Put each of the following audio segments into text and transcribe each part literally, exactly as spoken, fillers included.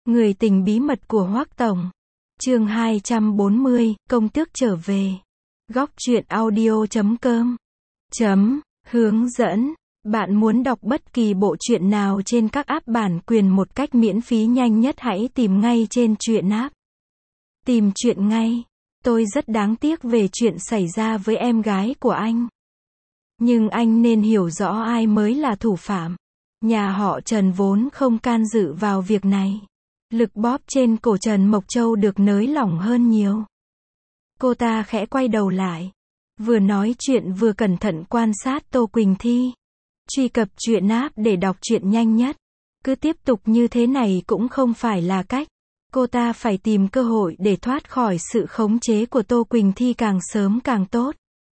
Người tình bí mật của Hoắc Tổng. Chương hai trăm bốn mươi, công tước trở về. Góc truyện audio chấm com. Chấm, hướng dẫn. Bạn muốn đọc bất kỳ bộ truyện nào trên các app bản quyền một cách miễn phí nhanh nhất, hãy tìm ngay trên truyện app. Tìm truyện ngay. Tôi rất đáng tiếc về chuyện xảy ra với em gái của anh. Nhưng anh nên hiểu rõ ai mới là thủ phạm. Nhà họ Trần vốn không can dự vào việc này. Lực bóp trên cổ Trần Mộc Châu được nới lỏng hơn nhiều. Cô ta khẽ quay đầu lại. Vừa nói chuyện vừa cẩn thận quan sát Tô Quỳnh Thi. Truy cập truyện app để đọc truyện nhanh nhất. Cứ tiếp tục như thế này cũng không phải là cách. Cô ta phải tìm cơ hội để thoát khỏi sự khống chế của Tô Quỳnh Thi càng sớm càng tốt.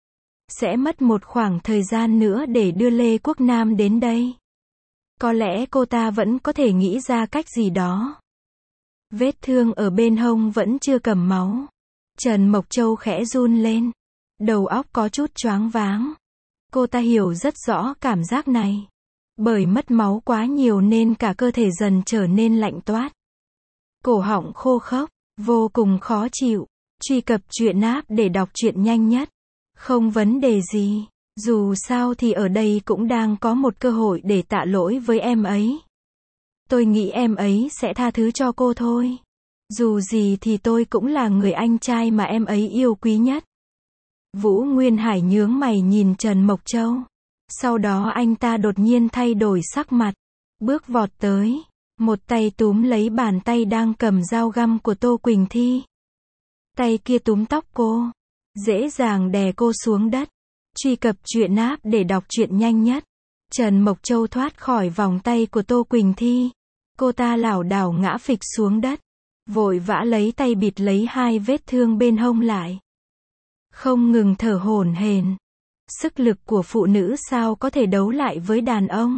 Sẽ mất một khoảng thời gian nữa để đưa Lê Quốc Nam đến đây. Có lẽ cô ta vẫn có thể nghĩ ra cách gì đó. Vết thương ở bên hông vẫn chưa cầm máu. Trần Mộc Châu khẽ run lên. Đầu óc có chút choáng váng. Cô ta hiểu rất rõ cảm giác này. Bởi mất máu quá nhiều nên cả cơ thể dần trở nên lạnh toát. Cổ họng khô khốc, vô cùng khó chịu. Truy cập truyện app để đọc truyện nhanh nhất. Không vấn đề gì. Dù sao thì ở đây cũng đang có một cơ hội để tạ lỗi với em ấy. Tôi nghĩ em ấy sẽ tha thứ cho cô thôi. Dù gì thì tôi cũng là người anh trai mà em ấy yêu quý nhất. Vũ Nguyên Hải nhướng mày nhìn Trần Mộc Châu. Sau đó anh ta đột nhiên thay đổi sắc mặt. Bước vọt tới. Một tay túm lấy bàn tay đang cầm dao găm của Tô Quỳnh Thi. Tay kia túm tóc cô. Dễ dàng đè cô xuống đất. Truy cập truyện app để đọc truyện nhanh nhất. Trần Mộc Châu thoát khỏi vòng tay của Tô Quỳnh Thi. Cô ta lảo đảo ngã phịch xuống đất. Vội vã lấy tay bịt lấy hai vết thương bên hông lại. Không ngừng thở hổn hển. Sức lực của phụ nữ sao có thể đấu lại với đàn ông.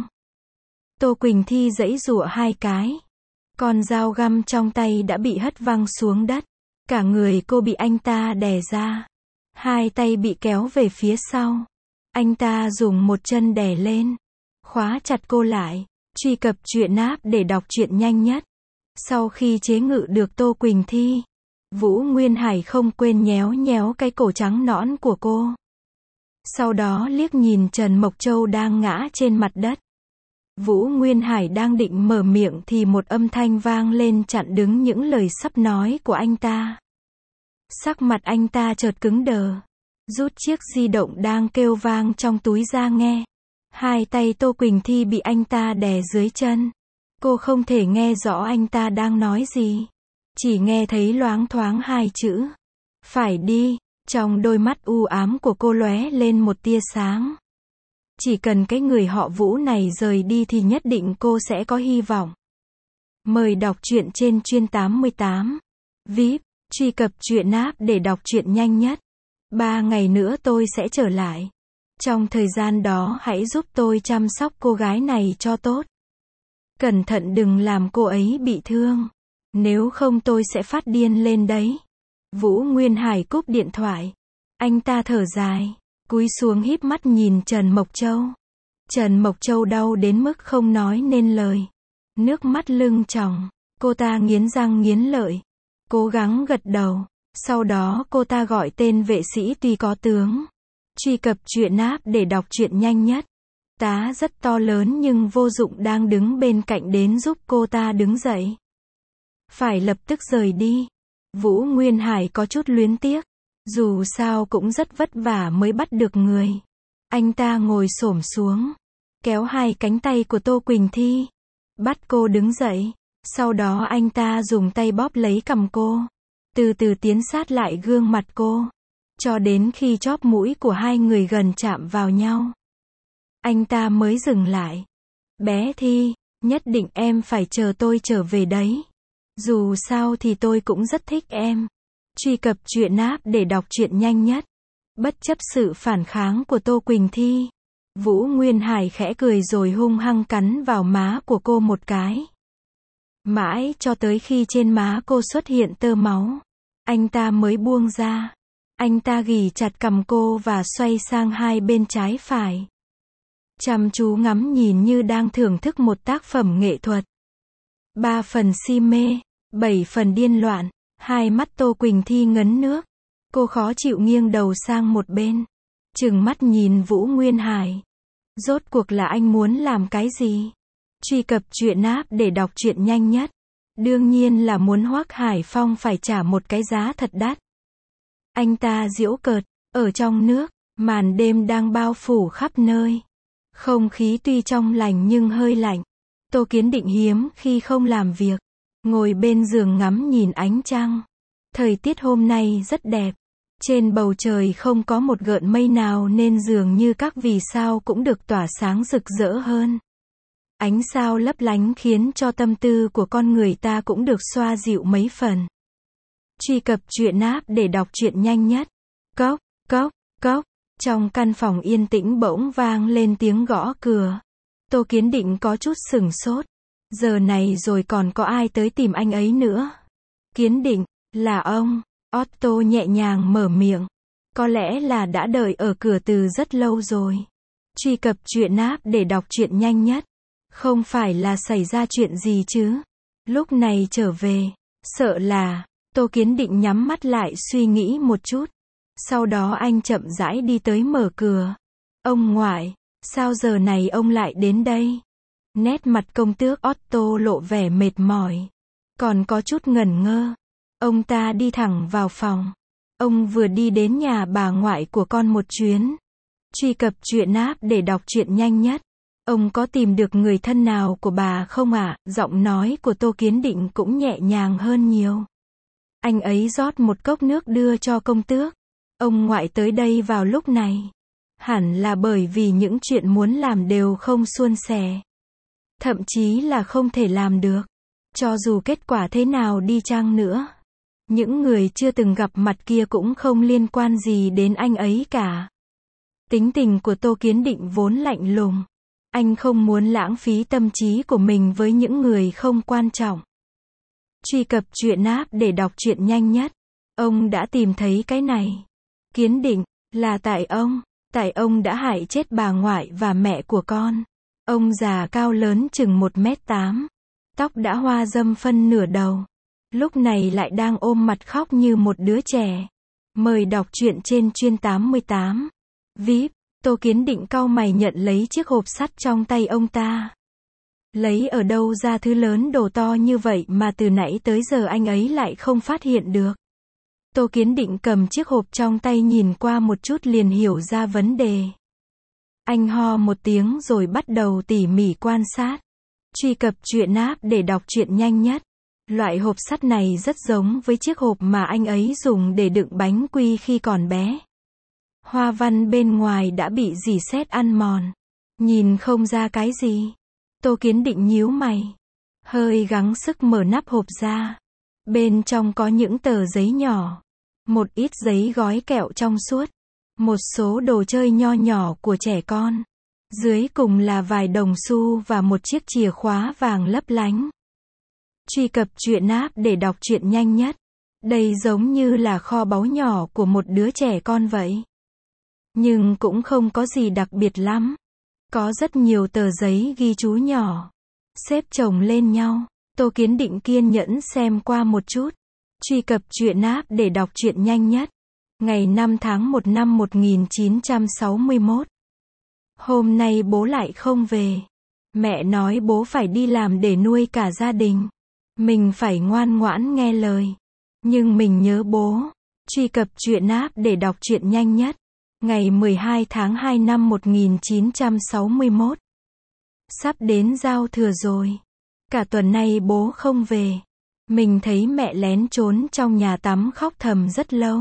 Tô Quỳnh Thi giãy giụa hai cái. Con dao găm trong tay đã bị hất văng xuống đất. Cả người cô bị anh ta đè ra. Hai tay bị kéo về phía sau. Anh ta dùng một chân đè lên. Khóa chặt cô lại. Truy cập truyện app để đọc truyện nhanh nhất. Sau khi chế ngự được Tô Quỳnh Thi, Vũ Nguyên Hải không quên nhéo nhéo cái cổ trắng nõn của cô. Sau đó liếc nhìn Trần Mộc Châu đang ngã trên mặt đất. Vũ Nguyên Hải đang định mở miệng thì một âm thanh vang lên chặn đứng những lời sắp nói của anh ta. Sắc mặt anh ta chợt cứng đờ. Rút chiếc di động đang kêu vang trong túi ra nghe. Hai tay Tô Quỳnh Thi bị anh ta đè dưới chân. Cô không thể nghe rõ anh ta đang nói gì. Chỉ nghe thấy loáng thoáng hai chữ. Phải đi. Trong đôi mắt u ám của cô lóe lên một tia sáng. Chỉ cần cái người họ Vũ này rời đi thì nhất định cô sẽ có hy vọng. Mời đọc truyện trên chuyên tám mươi tám. vê i pê. Truy cập truyện app để đọc truyện nhanh nhất. Ba ngày nữa tôi sẽ trở lại. Trong thời gian đó hãy giúp tôi chăm sóc cô gái này cho tốt. Cẩn thận đừng làm cô ấy bị thương. Nếu không tôi sẽ phát điên lên đấy. Vũ Nguyên Hải cúp điện thoại. Anh ta thở dài. Cúi xuống híp mắt nhìn Trần Mộc Châu. Trần Mộc Châu đau đến mức không nói nên lời. Nước mắt lưng tròng. Cô ta nghiến răng nghiến lợi. Cố gắng gật đầu. Sau đó cô ta gọi tên vệ sĩ tuy có tướng. Truy cập truyện app để đọc truyện nhanh nhất. Tá rất to lớn nhưng vô dụng đang đứng bên cạnh đến giúp cô ta đứng dậy. Phải lập tức rời đi. Vũ Nguyên Hải có chút luyến tiếc. Dù sao cũng rất vất vả mới bắt được người. Anh ta ngồi xổm xuống. Kéo hai cánh tay của Tô Quỳnh Thi. Bắt cô đứng dậy. Sau đó anh ta dùng tay bóp lấy cằm cô. Từ từ tiến sát lại gương mặt cô. Cho đến khi chóp mũi của hai người gần chạm vào nhau. Anh ta mới dừng lại. Bé Thi, nhất định em phải chờ tôi trở về đấy. Dù sao thì tôi cũng rất thích em. Truy cập truyện app để đọc truyện nhanh nhất. Bất chấp sự phản kháng của Tô Quỳnh Thi, Vũ Nguyên Hải khẽ cười rồi hung hăng cắn vào má của cô một cái. Mãi cho tới khi trên má cô xuất hiện tơ máu, anh ta mới buông ra. Anh ta ghì chặt cằm cô và xoay sang hai bên trái phải. Chăm chú ngắm nhìn như đang thưởng thức một tác phẩm nghệ thuật. Ba phần si mê, Bảy phần điên loạn, hai mắt Tô Quỳnh Thi ngấn nước. Cô khó chịu nghiêng đầu sang một bên, trừng mắt nhìn Vũ Nguyên Hải. Rốt cuộc là anh muốn làm cái gì? Truy cập truyện app để đọc truyện nhanh nhất. Đương nhiên là muốn Hoắc Hải Phong phải trả một cái giá thật đắt. Anh ta giễu cợt, ở trong nước, màn đêm đang bao phủ khắp nơi. Không khí tuy trong lành nhưng hơi lạnh. Tô Kiến Định hiếm khi không làm việc, ngồi bên giường ngắm nhìn ánh trăng. Thời tiết hôm nay rất đẹp. Trên bầu trời không có một gợn mây nào nên dường như các vì sao cũng được tỏa sáng rực rỡ hơn. Ánh sao lấp lánh khiến cho tâm tư của con người ta cũng được xoa dịu mấy phần. Truy cập truyện app để đọc truyện nhanh nhất. Cốc, cốc, cốc. Trong căn phòng yên tĩnh bỗng vang lên tiếng gõ cửa. Tô Kiến Định có chút sửng sốt. Giờ này rồi còn có ai tới tìm anh ấy nữa? Kiến Định, là ông. Otto nhẹ nhàng mở miệng. Có lẽ là đã đợi ở cửa từ rất lâu rồi. Truy cập truyện app để đọc truyện nhanh nhất. Không phải là xảy ra chuyện gì chứ? Lúc này trở về, sợ là... Tô Kiến Định nhắm mắt lại suy nghĩ một chút. Sau đó anh chậm rãi đi tới mở cửa. Ông ngoại, sao giờ này ông lại đến đây? Nét mặt công tước Otto lộ vẻ mệt mỏi. Còn có chút ngẩn ngơ. Ông ta đi thẳng vào phòng. Ông vừa đi đến nhà bà ngoại của con một chuyến. Truy cập truyện app để đọc truyện nhanh nhất. Ông có tìm được người thân nào của bà không ạ? À? Giọng nói của Tô Kiến Định cũng nhẹ nhàng hơn nhiều. Anh ấy rót một cốc nước đưa cho công tước. Ông ngoại tới đây vào lúc này. Hẳn là bởi vì những chuyện muốn làm đều không suôn sẻ. Thậm chí là không thể làm được. Cho dù kết quả thế nào đi chăng nữa. Những người chưa từng gặp mặt kia cũng không liên quan gì đến anh ấy cả. Tính tình của Tô Kiến Định vốn lạnh lùng. Anh không muốn lãng phí tâm trí của mình với những người không quan trọng. Truy cập truyện app để đọc truyện nhanh nhất. Ông đã tìm thấy cái này. Kiến Định, là tại ông. Tại ông đã hại chết bà ngoại và mẹ của con. Ông già cao lớn chừng một mét tám. Tóc đã hoa râm phân nửa đầu. Lúc này lại đang ôm mặt khóc như một đứa trẻ. Mời đọc truyện trên chuyên tám mươi tám. vê i pê, Tô Kiến Định cau mày nhận lấy chiếc hộp sắt trong tay ông ta. Lấy ở đâu ra thứ lớn đồ to như vậy mà từ nãy tới giờ anh ấy lại không phát hiện được. Tô Kiến Định cầm chiếc hộp trong tay nhìn qua một chút liền hiểu ra vấn đề. Anh ho một tiếng rồi bắt đầu tỉ mỉ quan sát. Truy cập truyện app để đọc truyện nhanh nhất. Loại hộp sắt này rất giống với chiếc hộp mà anh ấy dùng để đựng bánh quy khi còn bé. Hoa văn bên ngoài đã bị rỉ sét ăn mòn. Nhìn không ra cái gì. Tô Kiến Định nhíu mày. Hơi gắng sức mở nắp hộp ra. Bên trong có những tờ giấy nhỏ. Một ít giấy gói kẹo trong suốt. Một số đồ chơi nho nhỏ của trẻ con. Dưới cùng là vài đồng xu và một chiếc chìa khóa vàng lấp lánh. Truy cập truyện app để đọc truyện nhanh nhất. Đây giống như là kho báu nhỏ của một đứa trẻ con vậy. Nhưng cũng không có gì đặc biệt lắm. Có rất nhiều tờ giấy ghi chú nhỏ. Xếp chồng lên nhau. Tô Kiến Định kiên nhẫn xem qua một chút. Truy cập truyện app để đọc truyện nhanh nhất. Ngày năm tháng một năm một nghìn chín trăm sáu mươi mốt. Hôm nay bố lại không về. Mẹ nói bố phải đi làm để nuôi cả gia đình. Mình phải ngoan ngoãn nghe lời. Nhưng mình nhớ bố. Truy cập truyện app để đọc truyện nhanh nhất. Ngày mười hai tháng hai năm một nghìn chín trăm sáu mươi mốt. Sắp đến giao thừa rồi. Cả tuần nay bố không về. Mình thấy mẹ lén trốn trong nhà tắm khóc thầm rất lâu.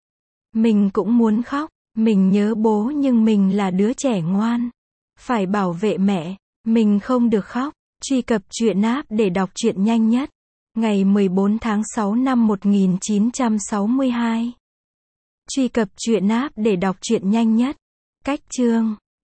Mình cũng muốn khóc. Mình nhớ bố nhưng mình là đứa trẻ ngoan. Phải bảo vệ mẹ. Mình không được khóc. Truy cập truyện app để đọc truyện nhanh nhất. Ngày mười bốn tháng sáu năm một nghìn chín trăm sáu mươi hai. Truy cập truyện app để đọc truyện nhanh nhất. Cách chương